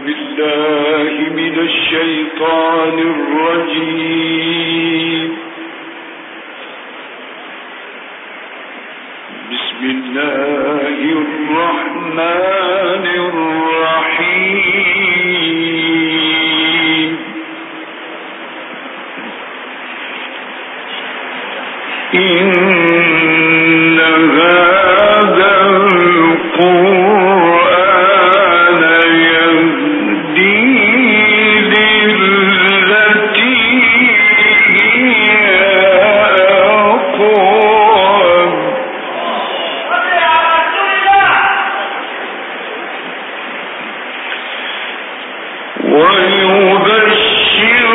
بالله من الشيطان الرجيم. بسم الله الرحمن الرحيم. إن هذا القرآن يهدي للتي هي أقوم ويبشر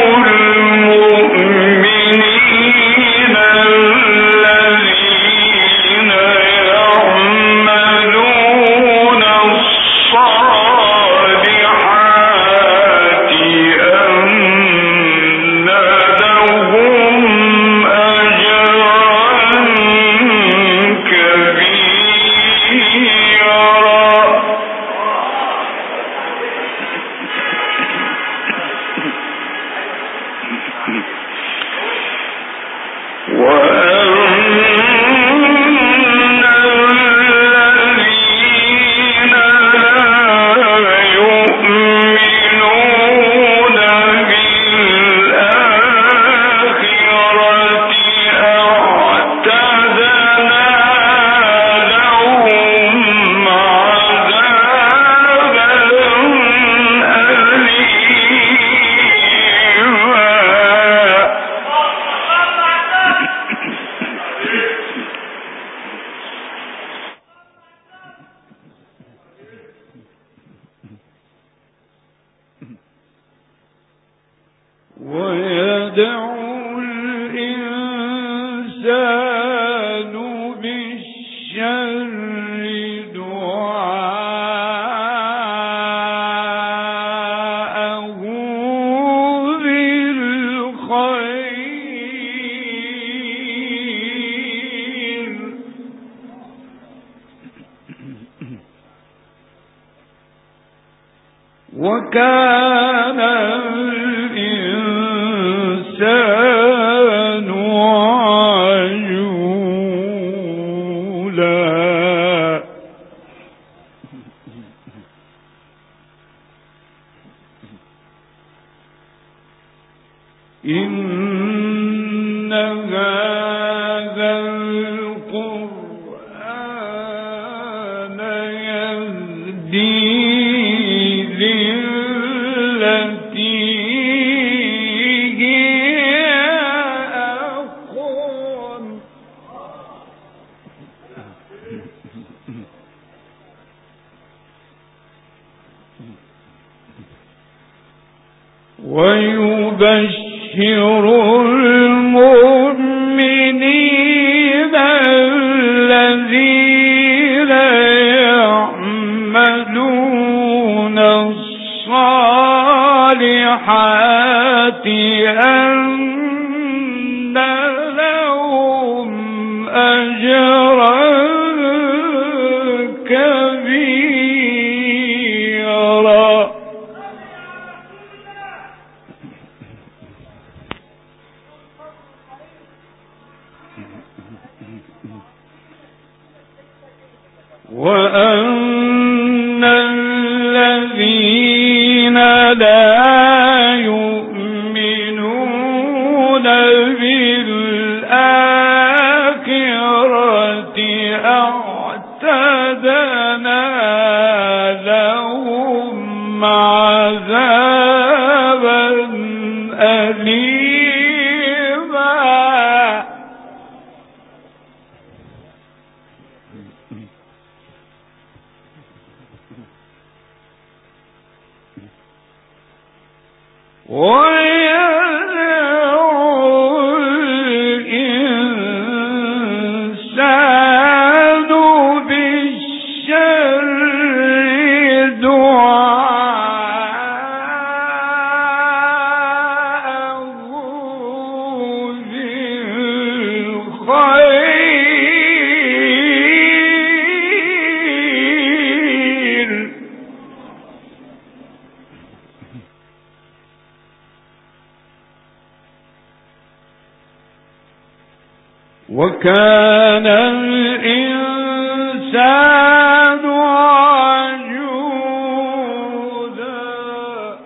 المؤمنين الذين يعملون الصالحات أن لهم أجرا كبيرا. ويدعو الإنسان بالشر دعاءه بالخير وكان الإنسان عجولا. إن هذا القرآن يهدي للتي هي أقوم ويبشر المؤمنين الذين يعملون الصالحات أن لهم أجرا كبيرا. وأن الذين لا يؤمنون بالآخرة أعتدنا لهم عذابا أليما. ويدعو الإنسان بالشر دعاءه بالخير وكان الإنسان عجولا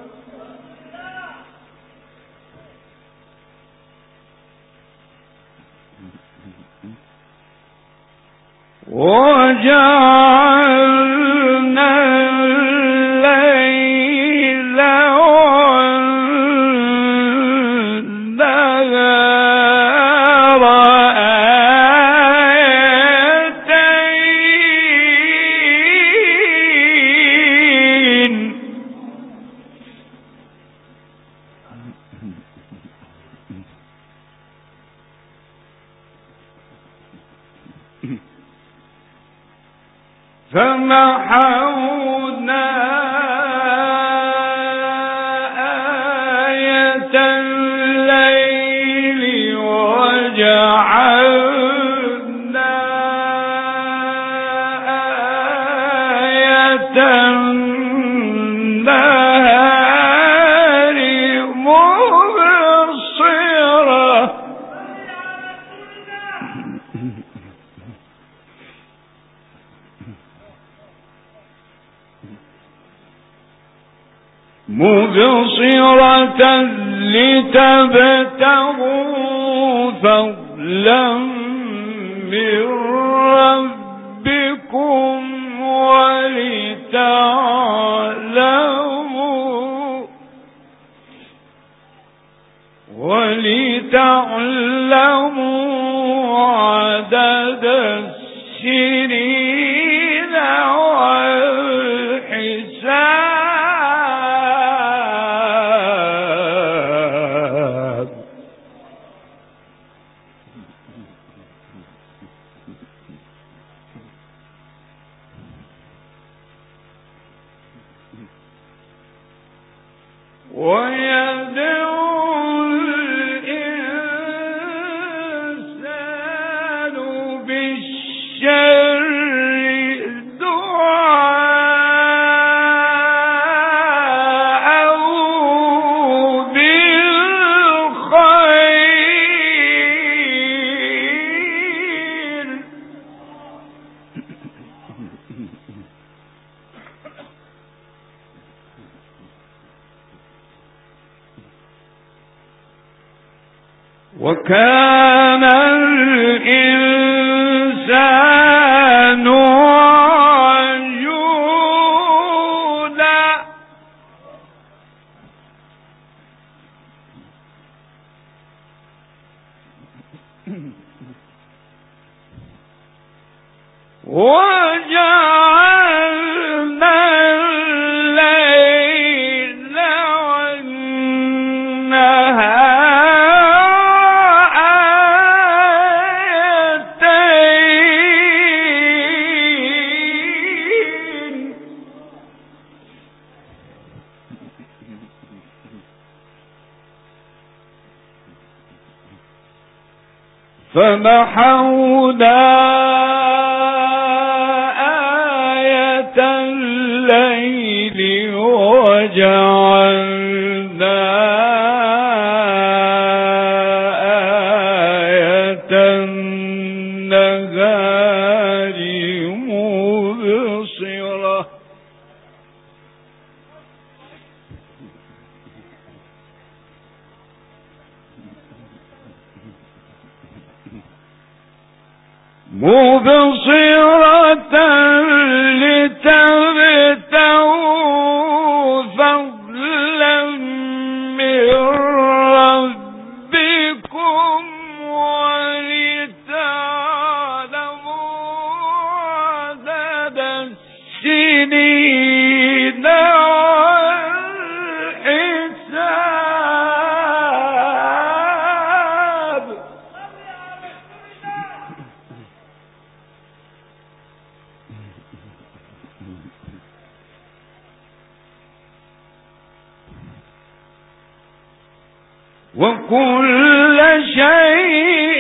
وجعلنا الليل والنهار آيتين فمحونا آية الليل وجعلنا آية النهار مبصرة لتبتغوا فضلا من ربكم ولتعلموا عدد السنين والحساب ويدعو الإنسان بالشر دعاءه بالخير وكان الإنسان عجولا وجعلنا الليل والنهار آيتين فمحونا آية الليل وجعلنا آية النهار مبصرة لتبتغوا فضلا من ربكم ولتعلموا عدد السنين والحساب وكل شيء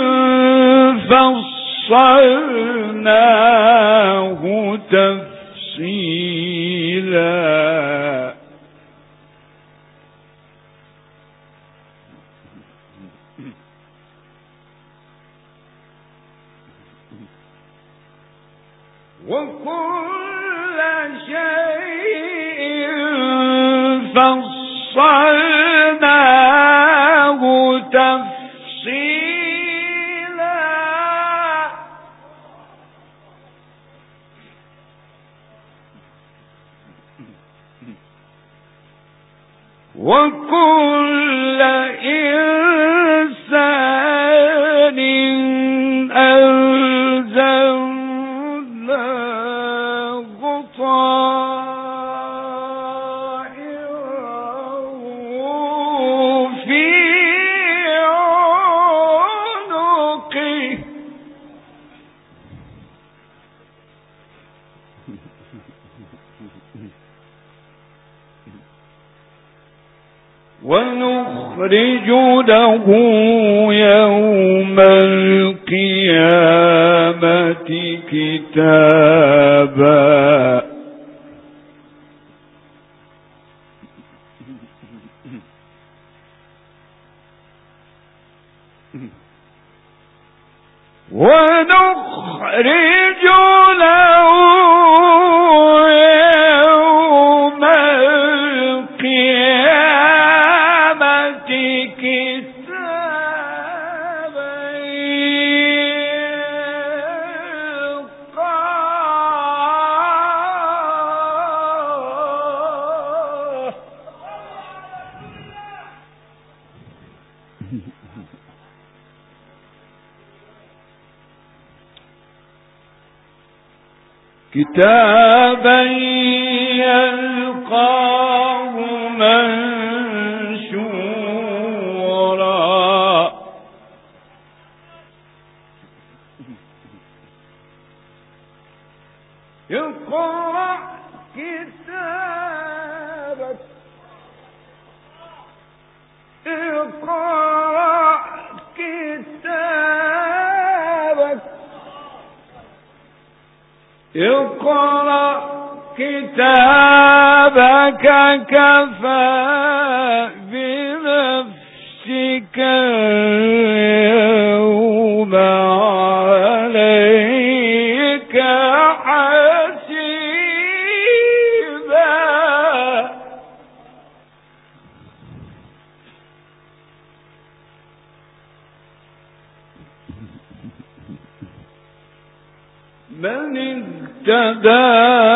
فصلناه تفصيلا فصلناه تفصيلا وكل إنسان ألزمناه طائره في عنقه ونخرج له يوم القيامة كتابا ونخرج له يوم القيامة كتابا يلقاه كتابا يلقاه منشورا اقرأ كتابك اقرأ كتابك اقرأ كتابك كفى بنفسك اليوم عليك حسيبا من اهتدى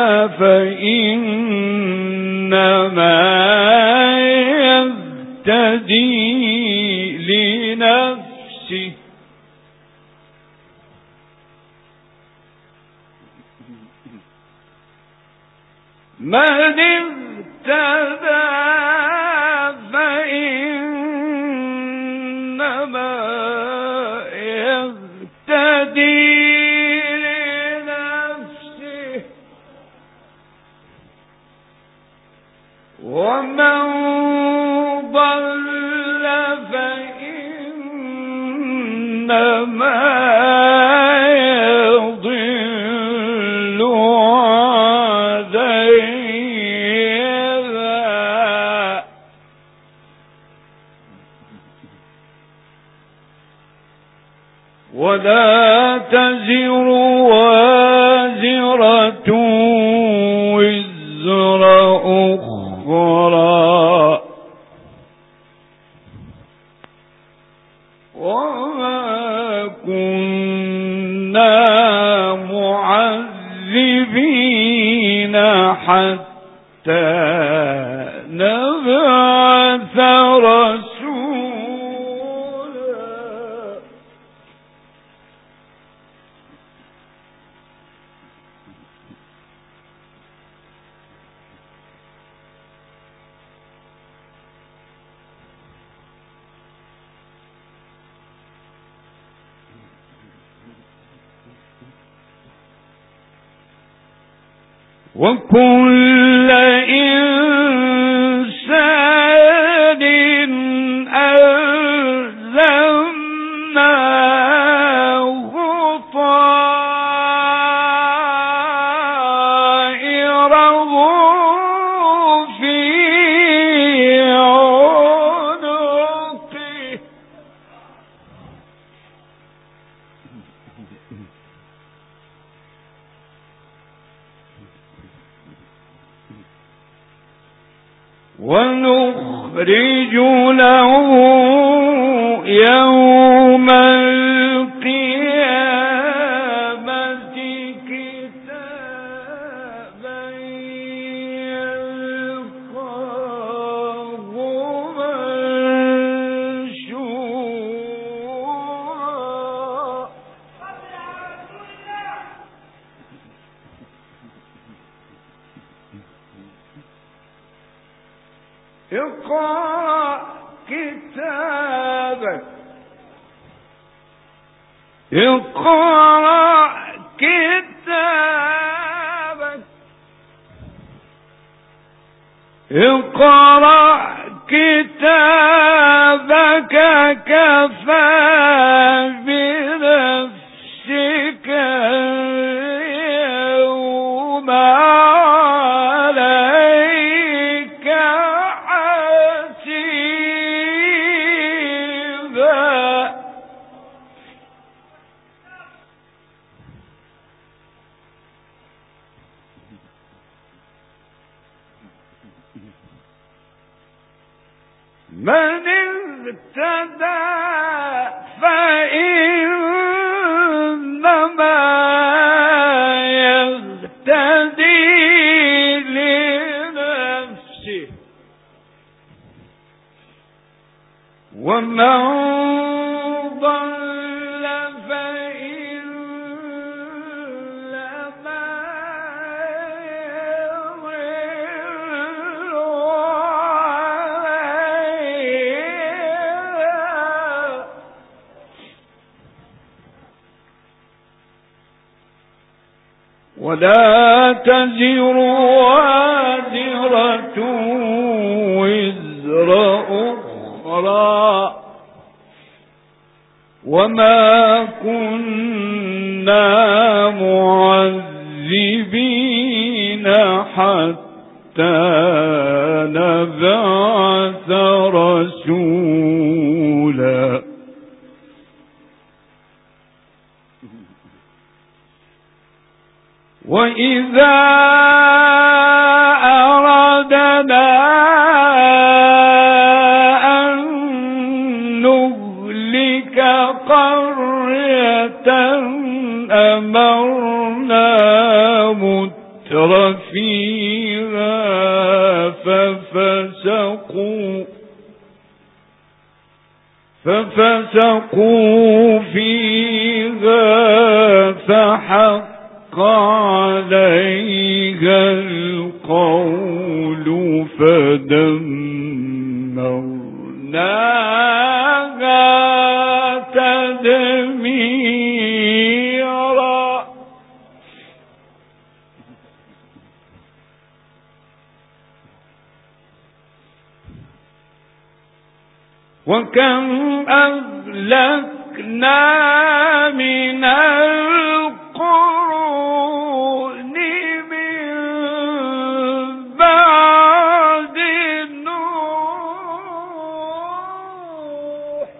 فإنما يهتدي لنفسه من اهتدى فإنما يهتدي ومن ضل فإنما يضل عليها ولا تزر وازرة وزر أخرى وما كنا معذبين حتى نبعث رسولا وكل إنسان ألزمناه طائره في عنقه ونخرج له يوم القيامة كتابا يلقاه منشورا. اقرأ كتابك، اقرأ كتابك، اقرأ كتابك كفى بنفسك اليوم عليك حسيبا. من اهتدى فإنما يهتدي لنفسه، ومن ضل فإنما يضل عليها، ولا تزر وازرة وزر أخرى، وما كنا معذبين حتى نبعث رسولا. وإذا أردنا أن نهلك قرية أمرنا مترفيها ففسقوا فيها فحق عليها القول فدمرناها تدميرا. وكم أهلكنا من القرون من بعد نوح،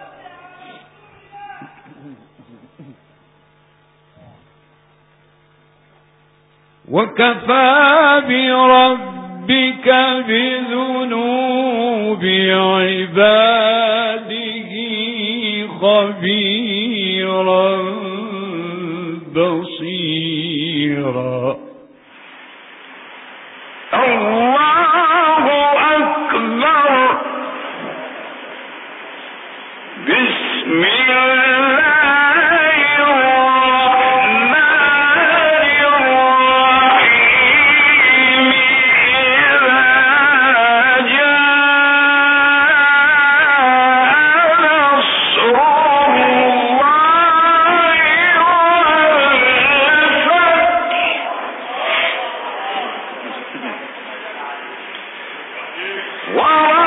وكفى بربك بذنوب عباده خبيرا بصيرا. الله أكبر. بسم الله Wow.